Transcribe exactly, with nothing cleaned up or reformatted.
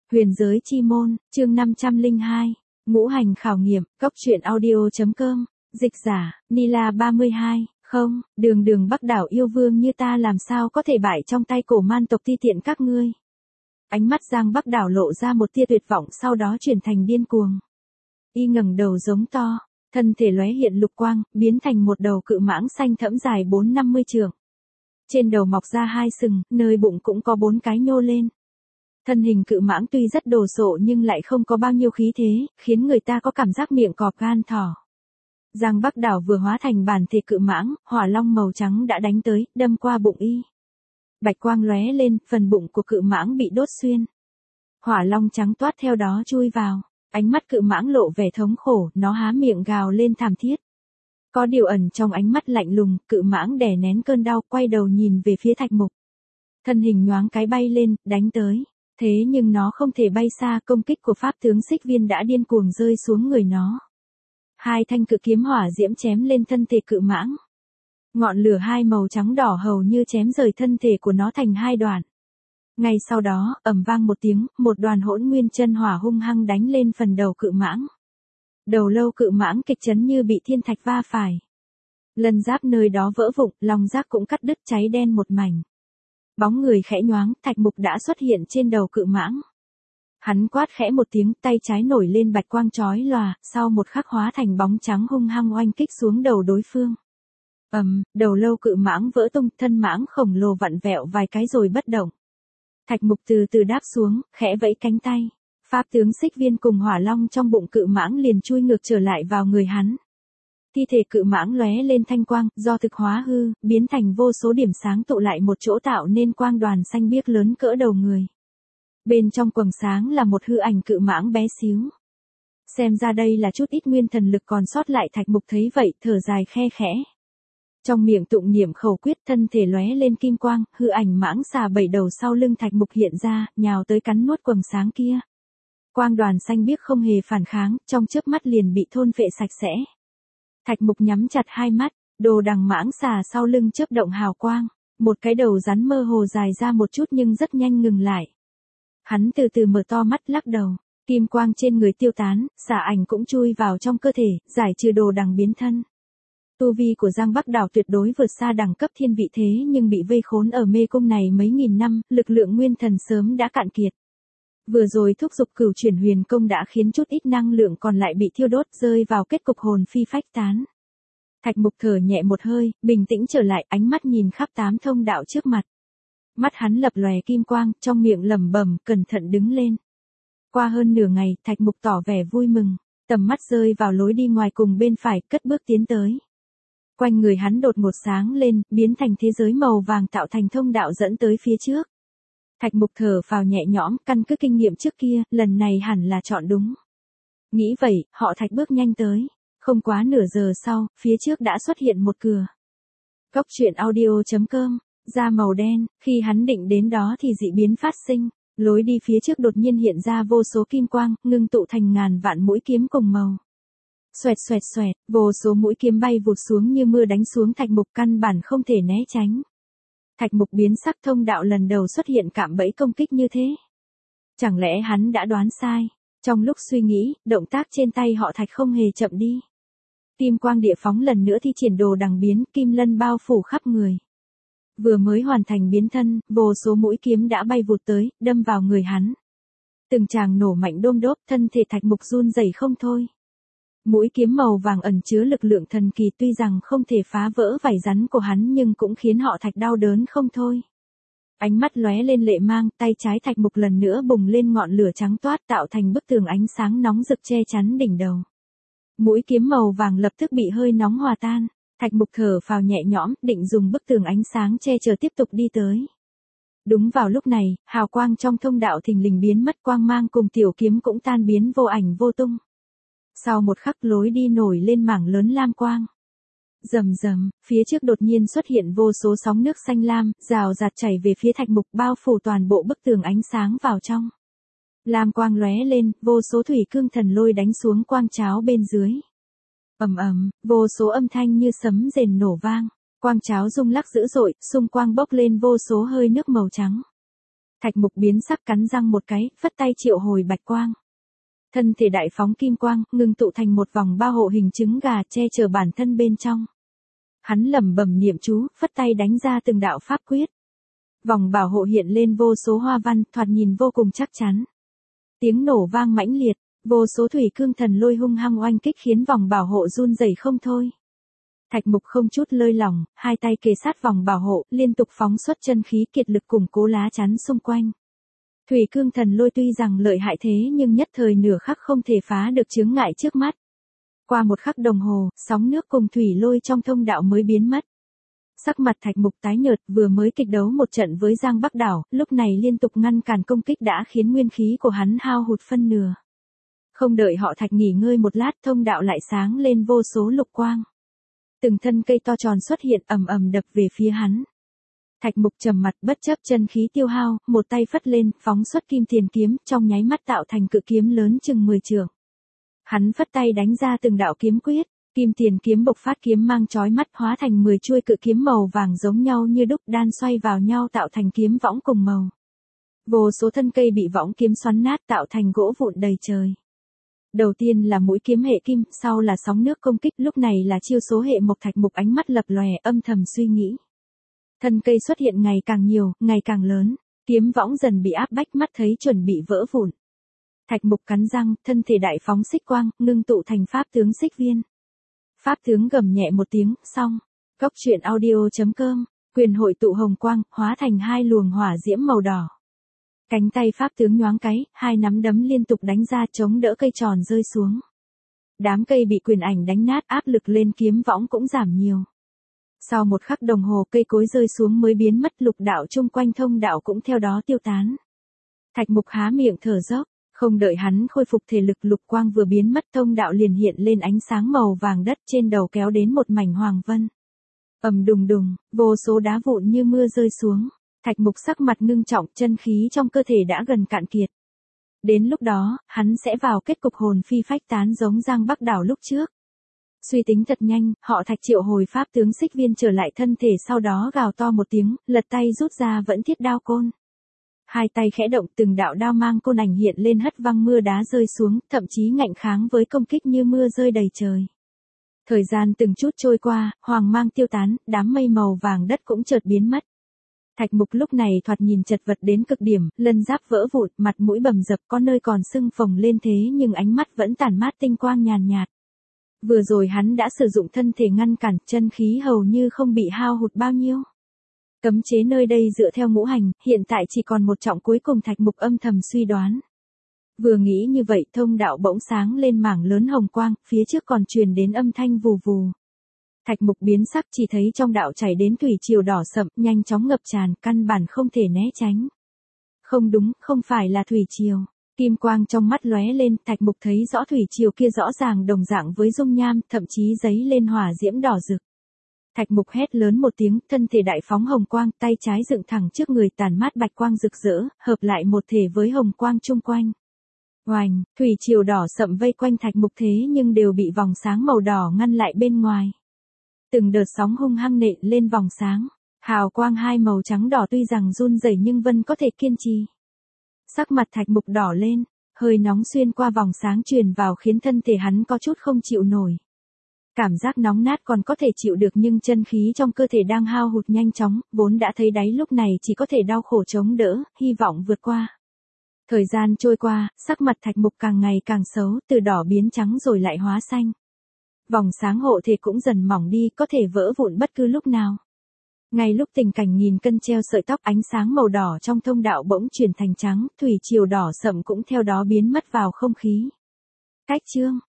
Huyền giới chi môn, chương năm trăm lẻ hai, ngũ hành khảo nghiệm, cốc truyện audio.com, dịch giả, Nila ba mươi hai, không, đường đường Bắc đảo yêu vương như ta làm sao có thể bại trong tay cổ man tộc ti tiện các ngươi. Ánh mắt Giang Bắc đảo lộ ra một tia tuyệt vọng sau đó chuyển thành điên cuồng. Y ngẩng đầu giống to, thân thể lóe hiện lục quang, biến thành một đầu cự mãng xanh thẫm dài bốn năm mươi trượng. Trên đầu mọc ra hai sừng, nơi bụng cũng có bốn cái nhô lên. Thân hình cự mãng tuy rất đồ sộ nhưng lại không có bao nhiêu khí thế, khiến người ta có cảm giác miệng cọp gan thỏ. Giang Bắc đảo vừa hóa thành bản thể cự mãng, hỏa long màu trắng đã đánh tới, đâm qua bụng y. Bạch quang lóe lên, phần bụng của cự mãng bị đốt xuyên. Hỏa long trắng toát theo đó chui vào, ánh mắt cự mãng lộ vẻ thống khổ, nó há miệng gào lên thảm thiết. Có điều ẩn trong ánh mắt lạnh lùng, cự mãng đè nén cơn đau, quay đầu nhìn về phía Thạch Mục. Thân hình nhoáng cái bay lên, đánh tới. Thế nhưng nó không thể bay xa, công kích của pháp tướng xích viên đã điên cuồng rơi xuống người nó. Hai thanh cự kiếm hỏa diễm chém lên thân thể cự mãng. Ngọn lửa hai màu trắng đỏ hầu như chém rời thân thể của nó thành hai đoạn. Ngay sau đó, ầm vang một tiếng, một đoàn hỗn nguyên chân hỏa hung hăng đánh lên phần đầu cự mãng. Đầu lâu cự mãng kịch chấn như bị thiên thạch va phải. Lân giáp nơi đó vỡ vụn, lòng giáp cũng cắt đứt cháy đen một mảnh. Bóng người khẽ nhoáng, Thạch Mục đã xuất hiện trên đầu cự mãng. Hắn quát khẽ một tiếng, tay trái nổi lên bạch quang chói lòa, sau một khắc hóa thành bóng trắng hung hăng oanh kích xuống đầu đối phương. Ầm, um, đầu lâu cự mãng vỡ tung, thân mãng khổng lồ vặn vẹo vài cái rồi bất động. Thạch Mục từ từ đáp xuống, khẽ vẫy cánh tay. Pháp tướng xích viên cùng hỏa long trong bụng cự mãng liền chui ngược trở lại vào người hắn. Thi thể cự mãng lóe lên thanh quang, do thực hóa hư, biến thành vô số điểm sáng tụ lại một chỗ tạo nên quang đoàn xanh biếc lớn cỡ đầu người. Bên trong quầng sáng là một hư ảnh cự mãng bé xíu. Xem ra đây là chút ít nguyên thần lực còn sót lại. Thạch Mục thấy vậy, thở dài khe khẽ. Trong miệng tụng niệm khẩu quyết, thân thể lóe lên kim quang, hư ảnh mãng xà bảy đầu sau lưng Thạch Mục hiện ra, nhào tới cắn nuốt quầng sáng kia. Quang đoàn xanh biếc không hề phản kháng, trong chớp mắt liền bị thôn phệ sạch sẽ. Thạch Mục nhắm chặt hai mắt, đồ đằng mãng xà sau lưng chớp động hào quang, một cái đầu rắn mơ hồ dài ra một chút nhưng rất nhanh ngừng lại. Hắn từ từ mở to mắt lắc đầu, kim quang trên người tiêu tán, xà ảnh cũng chui vào trong cơ thể, giải trừ đồ đằng biến thân. Tu vi của Giang Bắc đảo tuyệt đối vượt xa đẳng cấp thiên vị thế nhưng bị vây khốn ở mê cung này mấy nghìn năm, lực lượng nguyên thần sớm đã cạn kiệt. Vừa rồi thúc giục cửu chuyển huyền công đã khiến chút ít năng lượng còn lại bị thiêu đốt rơi vào kết cục hồn phi phách tán. Thạch Mục thở nhẹ một hơi, bình tĩnh trở lại, ánh mắt nhìn khắp tám thông đạo trước mặt. Mắt hắn lập lòe kim quang, trong miệng lẩm bẩm, cẩn thận đứng lên. Qua hơn nửa ngày, Thạch Mục tỏ vẻ vui mừng, tầm mắt rơi vào lối đi ngoài cùng bên phải, cất bước tiến tới. Quanh người hắn đột ngột sáng lên, biến thành thế giới màu vàng tạo thành thông đạo dẫn tới phía trước. Thạch Mục thở phào nhẹ nhõm, căn cứ kinh nghiệm trước kia, lần này hẳn là chọn đúng. Nghĩ vậy, họ Thạch bước nhanh tới. Không quá nửa giờ sau, phía trước đã xuất hiện một cửa. Cốc truyện audio.com, da màu đen, khi hắn định đến đó thì dị biến phát sinh. Lối đi phía trước đột nhiên hiện ra vô số kim quang, ngưng tụ thành ngàn vạn mũi kiếm cùng màu. Xoẹt xoẹt xoẹt, vô số mũi kiếm bay vụt xuống như mưa đánh xuống Thạch Mục, căn bản không thể né tránh. Thạch Mục biến sắc, thông đạo lần đầu xuất hiện cạm bẫy công kích như thế. Chẳng lẽ hắn đã đoán sai? Trong lúc suy nghĩ, động tác trên tay họ Thạch không hề chậm đi. Kim quang địa phóng lần nữa thi triển đồ đằng biến, kim lân bao phủ khắp người. Vừa mới hoàn thành biến thân, vô số mũi kiếm đã bay vụt tới, đâm vào người hắn. Từng tràng nổ mạnh đôm đốp, thân thể Thạch Mục run rẩy không thôi. Mũi kiếm màu vàng ẩn chứa lực lượng thần kỳ, tuy rằng không thể phá vỡ vảy rắn của hắn nhưng cũng khiến họ Thạch đau đớn không thôi. Ánh mắt lóe lên lệ mang, tay trái Thạch Mục lần nữa bùng lên ngọn lửa trắng toát tạo thành bức tường ánh sáng nóng rực che chắn đỉnh đầu. Mũi kiếm màu vàng lập tức bị hơi nóng hòa tan, Thạch Mục thở phào nhẹ nhõm, định dùng bức tường ánh sáng che chở tiếp tục đi tới. Đúng vào lúc này, hào quang trong thông đạo thình lình biến mất, quang mang cùng tiểu kiếm cũng tan biến vô ảnh vô tung. Sau một khắc lối đi nổi lên mảng lớn lam quang. Rầm rầm, phía trước đột nhiên xuất hiện vô số sóng nước xanh lam, rào rạt chảy về phía Thạch Mục, bao phủ toàn bộ bức tường ánh sáng vào trong. Lam quang lóe lên, vô số thủy cương thần lôi đánh xuống quang cháo bên dưới. Ầm ầm, vô số âm thanh như sấm rền nổ vang, quang cháo rung lắc dữ dội, xung quang bốc lên vô số hơi nước màu trắng. Thạch Mục biến sắc cắn răng một cái, phất tay triệu hồi bạch quang. Thân thể đại phóng kim quang, ngưng tụ thành một vòng bao hộ hình trứng gà che chở bản thân bên trong. Hắn lẩm bẩm niệm chú, phất tay đánh ra từng đạo pháp quyết. Vòng bảo hộ hiện lên vô số hoa văn, thoạt nhìn vô cùng chắc chắn. Tiếng nổ vang mãnh liệt, vô số thủy cương thần lôi hung hăng oanh kích khiến vòng bảo hộ run rẩy không thôi. Thạch Mục không chút lơi lỏng, hai tay kề sát vòng bảo hộ, liên tục phóng xuất chân khí kiệt lực củng cố lá chắn xung quanh. Thủy cương thần lôi tuy rằng lợi hại thế nhưng nhất thời nửa khắc không thể phá được chướng ngại trước mắt. Qua một khắc đồng hồ, sóng nước cùng thủy lôi trong thông đạo mới biến mất. Sắc mặt Thạch Mục tái nhợt, vừa mới kịch đấu một trận với Giang Bắc Đảo, lúc này liên tục ngăn cản công kích đã khiến nguyên khí của hắn hao hụt phân nửa. Không đợi họ Thạch nghỉ ngơi một lát, thông đạo lại sáng lên vô số lục quang. Từng thân cây to tròn xuất hiện ầm ầm đập về phía hắn. Thạch Mục trầm mặt bất chấp chân khí tiêu hao, một tay phất lên, phóng xuất kim tiền kiếm, trong nháy mắt tạo thành cự kiếm lớn chừng mười trượng. Hắn phất tay đánh ra từng đạo kiếm quyết, kim tiền kiếm bộc phát kiếm mang chói mắt hóa thành mười chuôi cự kiếm màu vàng giống nhau như đúc đan xoay vào nhau tạo thành kiếm võng cùng màu. Vô số thân cây bị võng kiếm xoắn nát tạo thành gỗ vụn đầy trời. Đầu tiên là mũi kiếm hệ kim, sau là sóng nước công kích, lúc này là chiêu số hệ mộc. Thạch Mục ánh mắt lập lòe, âm thầm suy nghĩ. Thân cây xuất hiện ngày càng nhiều, ngày càng lớn, kiếm võng dần bị áp bách, mắt thấy chuẩn bị vỡ vụn. Thạch Mục cắn răng, thân thể đại phóng xích quang, ngưng tụ thành pháp tướng xích viên. Pháp tướng gầm nhẹ một tiếng, xong. Góc truyện audio chấm com, quyền hội tụ hồng quang, hóa thành hai luồng hỏa diễm màu đỏ. Cánh tay pháp tướng nhoáng cái, hai nắm đấm liên tục đánh ra chống đỡ cây tròn rơi xuống. Đám cây bị quyền ảnh đánh nát, áp lực lên kiếm võng cũng giảm nhiều. Sau một khắc đồng hồ cây cối rơi xuống mới biến mất, lục đạo chung quanh thông đạo cũng theo đó tiêu tán. Thạch Mục há miệng thở dốc, không đợi hắn khôi phục thể lực, lục quang vừa biến mất thông đạo liền hiện lên ánh sáng màu vàng đất, trên đầu kéo đến một mảnh hoàng vân. Ầm đùng đùng, vô số đá vụn như mưa rơi xuống. Thạch Mục sắc mặt ngưng trọng, chân khí trong cơ thể đã gần cạn kiệt. Đến lúc đó, hắn sẽ vào kết cục hồn phi phách tán giống Giang Bắc Đảo lúc trước. Suy tính thật nhanh, họ Thạch triệu hồi pháp tướng xích viên trở lại thân thể, sau đó gào to một tiếng, lật tay rút ra vẫn thiết đao côn. Hai tay khẽ động, từng đạo đao mang côn ảnh hiện lên hất văng mưa đá rơi xuống, thậm chí ngạnh kháng với công kích như mưa rơi đầy trời. Thời gian từng chút trôi qua, hoàng mang tiêu tán, đám mây màu vàng đất cũng chợt biến mất. Thạch Mục lúc này thoạt nhìn chật vật đến cực điểm, lân giáp vỡ vụn, mặt mũi bầm dập, có nơi còn sưng phồng lên thế nhưng ánh mắt vẫn tản mát tinh quang nhàn nhạt. Vừa rồi hắn đã sử dụng thân thể ngăn cản, chân khí hầu như không bị hao hụt bao nhiêu. Cấm chế nơi đây dựa theo ngũ hành, hiện tại chỉ còn một trọng cuối cùng. Thạch Mục âm thầm suy đoán. Vừa nghĩ như vậy, thông đạo bỗng sáng lên mảng lớn hồng quang, phía trước còn truyền đến âm thanh vù vù. Thạch Mục biến sắc, chỉ thấy trong đạo chảy đến thủy triều đỏ sậm, nhanh chóng ngập tràn, căn bản không thể né tránh. Không đúng, không phải là thủy triều. Kim quang trong mắt lóe lên, Thạch Mục thấy rõ thủy triều kia rõ ràng đồng dạng với dung nham, thậm chí giấy lên hỏa diễm đỏ rực. Thạch Mục hét lớn một tiếng, thân thể đại phóng hồng quang, tay trái dựng thẳng trước người tản mát bạch quang rực rỡ, hợp lại một thể với hồng quang chung quanh. Oành, thủy triều đỏ sậm vây quanh Thạch Mục thế nhưng đều bị vòng sáng màu đỏ ngăn lại bên ngoài. Từng đợt sóng hung hăng nện lên vòng sáng, hào quang hai màu trắng đỏ tuy rằng run rẩy nhưng vẫn có thể kiên trì. Sắc mặt Thạch Mục đỏ lên, hơi nóng xuyên qua vòng sáng truyền vào khiến thân thể hắn có chút không chịu nổi. Cảm giác nóng nát còn có thể chịu được nhưng chân khí trong cơ thể đang hao hụt nhanh chóng, vốn đã thấy đáy lúc này chỉ có thể đau khổ chống đỡ, hy vọng vượt qua. Thời gian trôi qua, sắc mặt Thạch Mục càng ngày càng xấu, từ đỏ biến trắng rồi lại hóa xanh. Vòng sáng hộ thể cũng dần mỏng đi, có thể vỡ vụn bất cứ lúc nào. Ngay lúc tình cảnh nghìn cân treo sợi tóc, ánh sáng màu đỏ trong thông đạo bỗng chuyển thành trắng, thủy triều đỏ sậm cũng theo đó biến mất vào không khí. Cách chương